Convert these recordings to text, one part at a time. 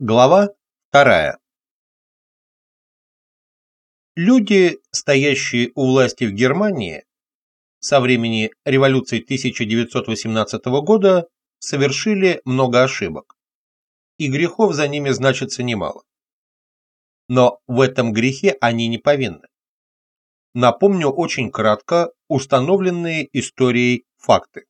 Глава 2. Люди, стоящие у власти в Германии, со времени революции 1918 года совершили много ошибок, и грехов за ними значится немало. Но в этом грехе они не повинны. Напомню очень кратко установленные историей факты.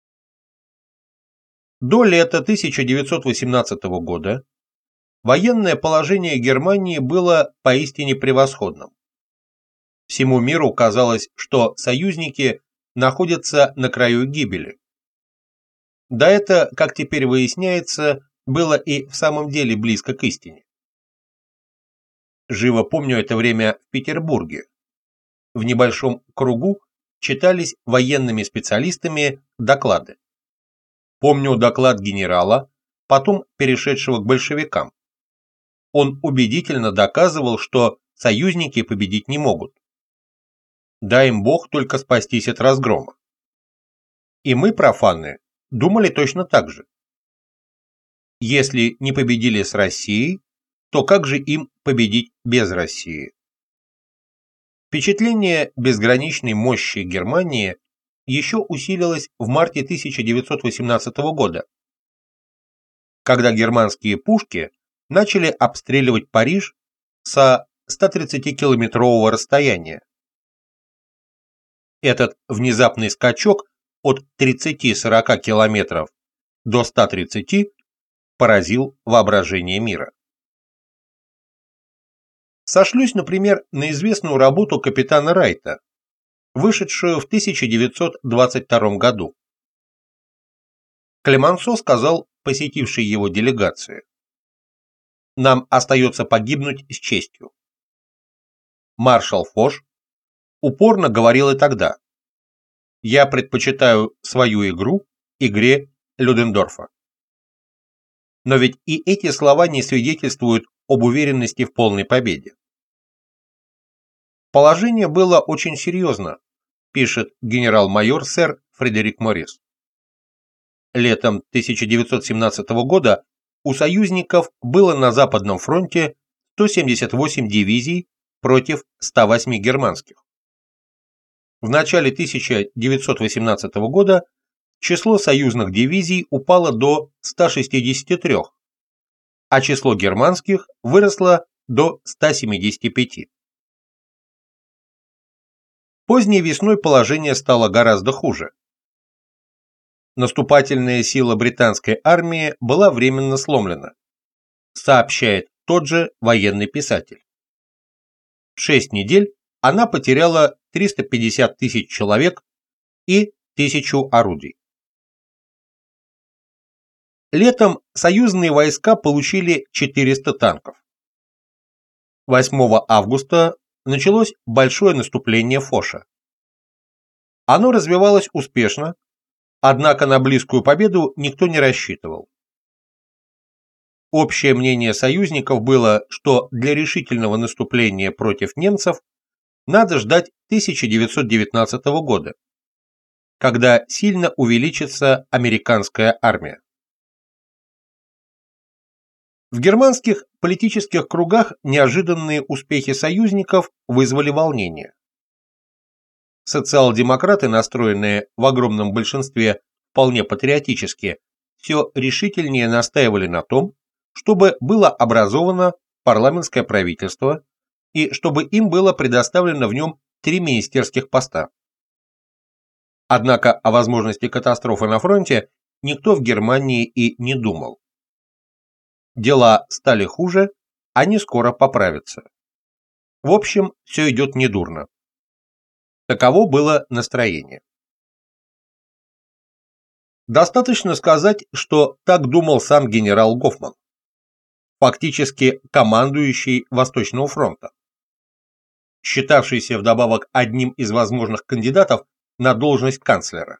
До лета 1918 года военное положение Германии было поистине превосходным. Всему миру казалось, что союзники находятся на краю гибели. Да это, как теперь выясняется, было и в самом деле близко к истине. Живо помню это время в Петербурге. В небольшом кругу читались военными специалистами доклады. Помню доклад генерала, потом перешедшего к большевикам. Он убедительно доказывал, что союзники победить не могут. Дай им Бог только спастись от разгрома. И мы, профаны, думали точно так же. Если не победили с Россией, то как же им победить без России? Впечатление безграничной мощи Германии еще усилилось в марте 1918 года, когда германские пушки начали обстреливать Париж со 130-километрового расстояния. Этот внезапный скачок от 30-40 километров до 130 поразил воображение мира. Сошлюсь, например, на известную работу капитана Райта, вышедшую в 1922 году. Клемансо сказал посетившей его делегации: «Нам остается погибнуть с честью». Маршал Фош упорно говорил и тогда: «Я предпочитаю свою игру игре Людендорфа». Но ведь и эти слова не свидетельствуют об уверенности в полной победе. Положение было очень серьезно, пишет генерал-майор сэр Фредерик Моррис. Летом 1917 года у союзников было на Западном фронте 178 дивизий против 108 германских. В начале 1918 года число союзных дивизий упало до 163, а число германских выросло до 175. Поздней весной положение стало гораздо хуже. Наступательная сила британской армии была временно сломлена, сообщает тот же военный писатель. В 6 недель она потеряла 350 тысяч человек и 1000 орудий. Летом союзные войска получили 400 танков. 8 августа началось большое наступление Фоша. Оно развивалось успешно, однако на близкую победу никто не рассчитывал. Общее мнение союзников было, что для решительного наступления против немцев надо ждать 1919 года, когда сильно увеличится американская армия. В германских политических кругах неожиданные успехи союзников вызвали волнение. Социал-демократы, настроенные в огромном большинстве вполне патриотически, все решительнее настаивали на том, чтобы было образовано парламентское правительство и чтобы им было предоставлено в нем 3 министерских поста. Однако о возможности катастрофы на фронте никто в Германии и не думал. Дела стали хуже, они скоро поправятся. В общем, все идет недурно. Таково было настроение. Достаточно сказать, что так думал сам генерал Гофман, фактически командующий Восточного фронта, считавшийся вдобавок одним из возможных кандидатов на должность канцлера.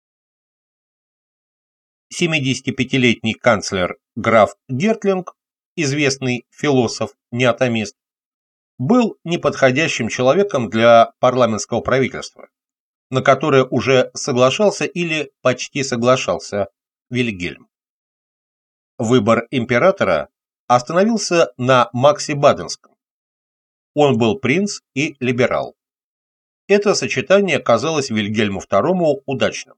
75-летний канцлер граф Гертлинг, известный философ, неатомист, был неподходящим человеком для парламентского правительства, на которое уже соглашался или почти соглашался Вильгельм. Выбор императора остановился на Максе Баденском. Он был принц и либерал. Это сочетание казалось Вильгельму II удачным.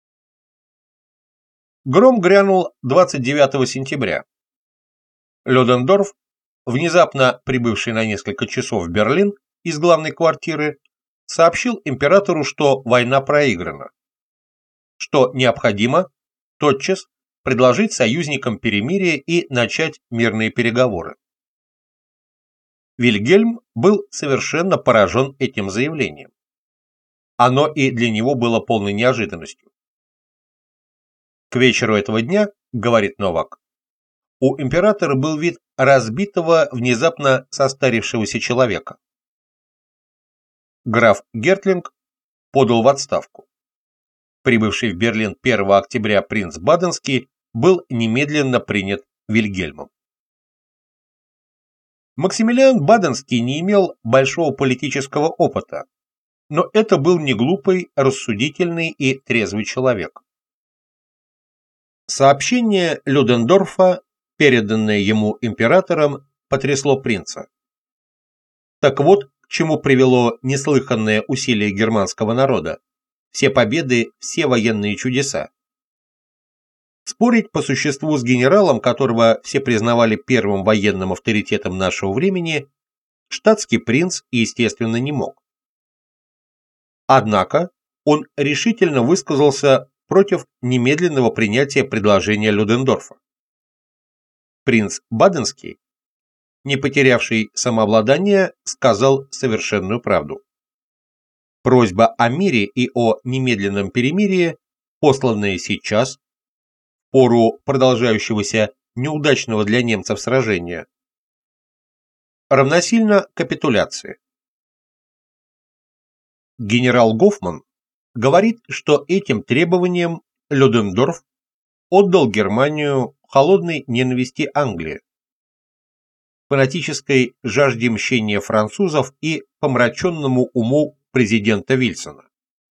Гром грянул 29 сентября. Людендорф, внезапно прибывший на несколько часов в Берлин из главной квартиры, сообщил императору, что война проиграна, что необходимо тотчас предложить союзникам перемирие и начать мирные переговоры. Вильгельм был совершенно поражен этим заявлением. Оно и для него было полной неожиданностью. К вечеру этого дня, говорит Новак, у императора был вид разбитого, внезапно состарившегося человека. Граф Гертлинг подал в отставку. Прибывший в Берлин 1 октября принц Баденский был немедленно принят Вильгельмом. Максимилиан Баденский не имел большого политического опыта, но это был неглупый, рассудительный и трезвый человек. Сообщение Людендорфа, переданное ему императором, потрясло принца. Так вот, к чему привело неслыханное усилие германского народа, все победы, все военные чудеса. Спорить по существу с генералом, которого все признавали первым военным авторитетом нашего времени, штатский принц, естественно, не мог. Однако он решительно высказался против немедленного принятия предложения Людендорфа. Принц Баденский, не потерявший самообладание, сказал совершенную правду. Просьба о мире и о немедленном перемирии, посланная сейчас, в пору продолжающегося неудачного для немцев сражения, равносильно капитуляции. Генерал Гофман говорит, что этим требованием Людендорф отдал Германию холодной ненависти Англии, фанатической жажде мщения французов и помраченному уму президента Вильсона.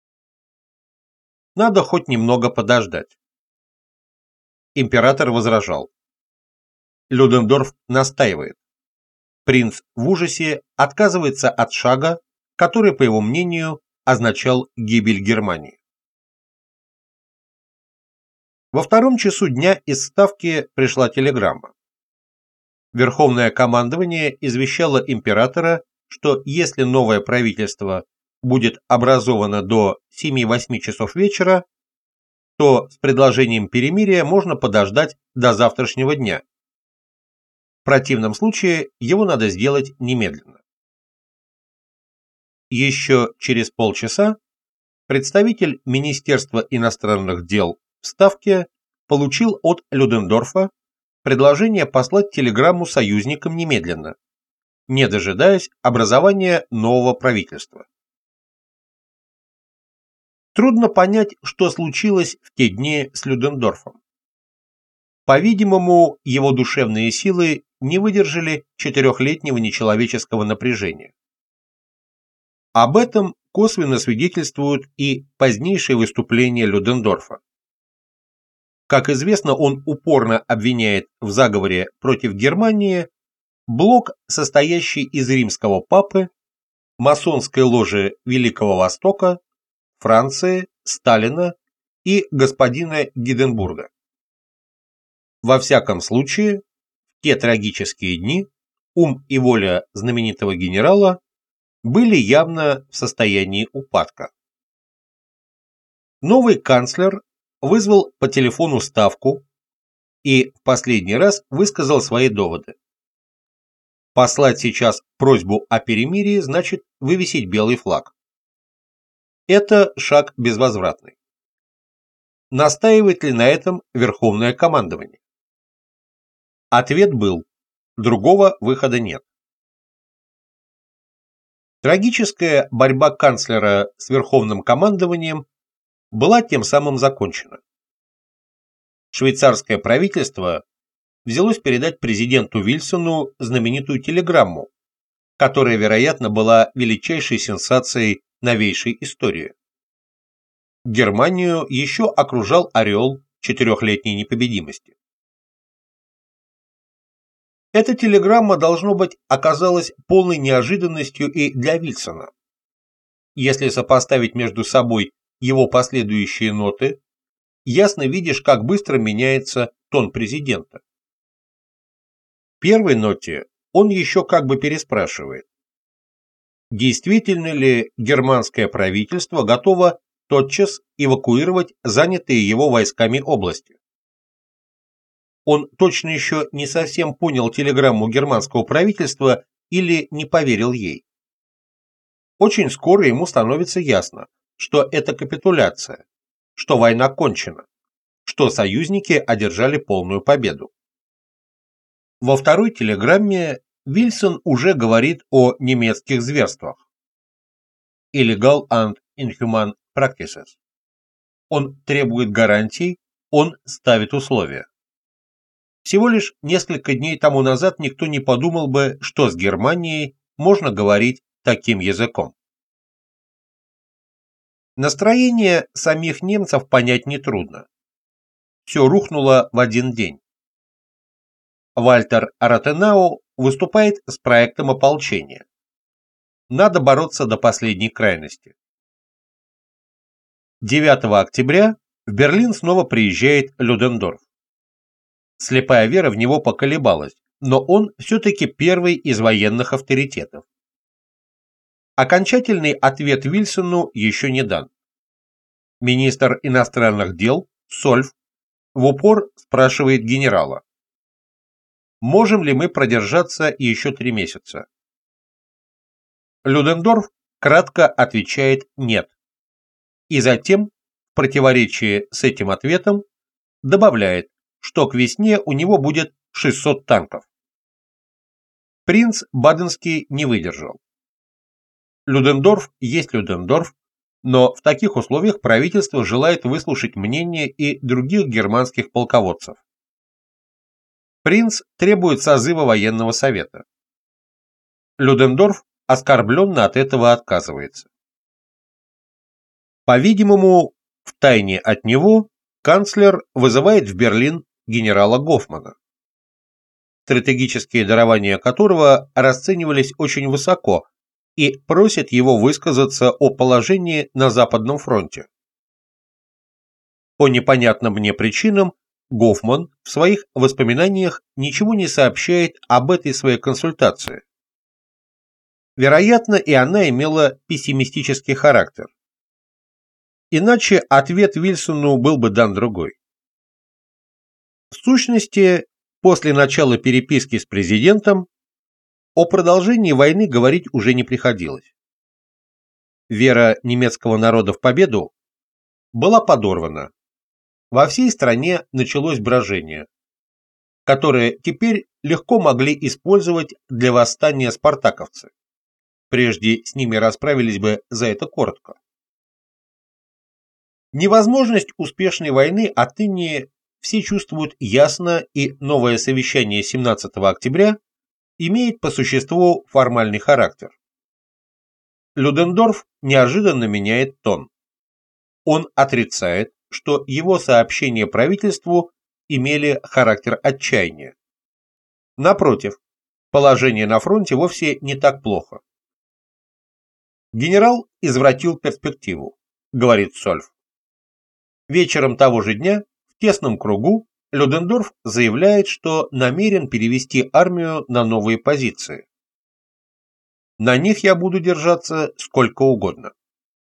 Надо хоть немного подождать. Император возражал. Людендорф настаивает. Принц в ужасе отказывается от шага, который, по его мнению, означал гибель Германии. Во 2 часу дня из Ставки пришла телеграмма. Верховное командование извещало императора, что если новое правительство будет образовано до 7-8 часов вечера, то с предложением перемирия можно подождать до завтрашнего дня. В противном случае его надо сделать немедленно. Еще через полчаса представитель Министерства иностранных дел в Ставке получил от Людендорфа предложение послать телеграмму союзникам немедленно, не дожидаясь образования нового правительства. Трудно понять, что случилось в те дни с Людендорфом. По-видимому, его душевные силы не выдержали 4-летнего нечеловеческого напряжения. Об этом косвенно свидетельствуют и позднейшие выступления Людендорфа. Как известно, он упорно обвиняет в заговоре против Германии блок, состоящий из римского папы, масонской ложи Великого Востока, Франции, Сталина и господина Гинденбурга. Во всяком случае, в те трагические дни ум и воля знаменитого генерала были явно в состоянии упадка. Новый канцлер вызвал по телефону Ставку и в последний раз высказал свои доводы. Послать сейчас просьбу о перемирии значит вывесить белый флаг. Это шаг безвозвратный. Настаивает ли на этом Верховное командование? Ответ был: другого выхода нет. Трагическая борьба канцлера с Верховным командованием была тем самым закончена. Швейцарское правительство взялось передать президенту Вильсону знаменитую телеграмму, которая, вероятно, была величайшей сенсацией новейшей истории. Германию еще окружал ореол 4-летней непобедимости. Эта телеграмма, должно быть, оказалась полной неожиданностью и для Вильсона. Если сопоставить между собой его последующие ноты, ясно видишь, как быстро меняется тон президента. В первой ноте он еще как бы переспрашивает, действительно ли германское правительство готово тотчас эвакуировать занятые его войсками области. Он точно еще не совсем понял телеграмму германского правительства или не поверил ей. Очень скоро ему становится ясно, что это капитуляция, что война кончена, что союзники одержали полную победу. Во второй телеграмме Вильсон уже говорит о немецких зверствах. Illegal and inhuman practices. Он требует гарантий, он ставит условия. Всего лишь несколько дней тому назад никто не подумал бы, что с Германией можно говорить таким языком. Настроение самих немцев понять нетрудно. Все рухнуло в один день. Вальтер Ротенау выступает с проектом ополчения. Надо бороться до последней крайности. 9 октября в Берлин снова приезжает Людендорф. Слепая вера в него поколебалась, но он все-таки первый из военных авторитетов. Окончательный ответ Вильсону еще не дан. Министр иностранных дел Сольф в упор спрашивает генерала: можем ли мы продержаться еще 3 месяца? Людендорф кратко отвечает «нет». И затем, в противоречии с этим ответом, добавляет, что к весне у него будет 600 танков. Принц Баденский не выдержал. Людендорф есть Людендорф, но в таких условиях правительство желает выслушать мнение и других германских полководцев. Принц требует созыва военного совета. Людендорф оскорбленно от этого отказывается. По-видимому, втайне от него канцлер вызывает в Берлин генерала Гофмана, стратегические дарования которого расценивались очень высоко, и просит его высказаться о положении на Западном фронте. По непонятным мне причинам Гофман в своих воспоминаниях ничего не сообщает об этой своей консультации. Вероятно, и она имела пессимистический характер. Иначе ответ Вильсону был бы дан другой. В сущности, после начала переписки с президентом о продолжении войны говорить уже не приходилось. Вера немецкого народа в победу была подорвана. Во всей стране началось брожение, которое теперь легко могли использовать для восстания спартаковцы. Прежде с ними расправились бы за это коротко. Невозможность успешной войны отныне все чувствуют ясно, и новое совещание 17 октября имеет по существу формальный характер. Людендорф неожиданно меняет тон. Он отрицает, что его сообщения правительству имели характер отчаяния. Напротив, положение на фронте вовсе не так плохо. Генерал извратил перспективу, говорит Сольф. Вечером того же дня в тесном кругу Людендорф заявляет, что намерен перевести армию на новые позиции. На них я буду держаться сколько угодно.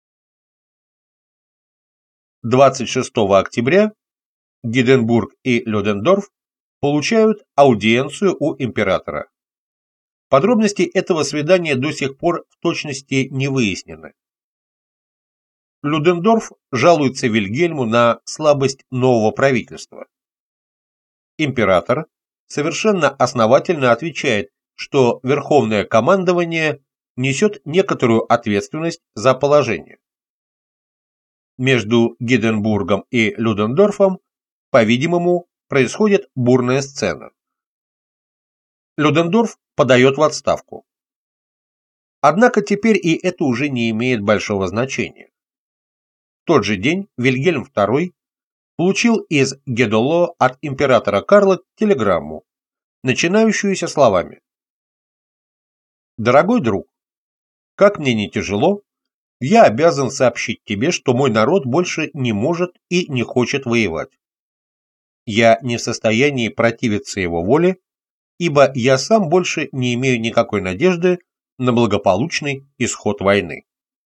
26 октября Гинденбург и Людендорф получают аудиенцию у императора. Подробности этого свидания до сих пор в точности не выяснены. Людендорф жалуется Вильгельму на слабость нового правительства. Император совершенно основательно отвечает, что Верховное командование несет некоторую ответственность за положение. Между Гинденбургом и Людендорфом, по-видимому, происходит бурная сцена. Людендорф подает в отставку. Однако теперь и это уже не имеет большого значения. В тот же день Вильгельм II получил из Гедоло от императора Карла телеграмму, начинающуюся словами: «Дорогой друг, как мне не тяжело, я обязан сообщить тебе, что мой народ больше не может и не хочет воевать. Я не в состоянии противиться его воле, ибо я сам больше не имею никакой надежды на благополучный исход войны».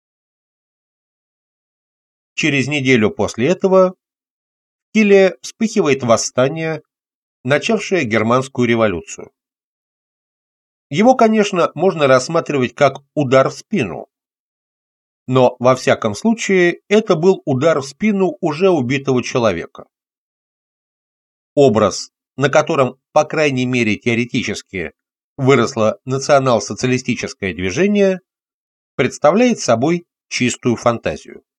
Через неделю после этого в Киле вспыхивает восстание, начавшее германскую революцию. Его, конечно, можно рассматривать как удар в спину, но во всяком случае это был удар в спину уже убитого человека. Образ, на котором, по крайней мере теоретически, выросло национал-социалистическое движение, представляет собой чистую фантазию.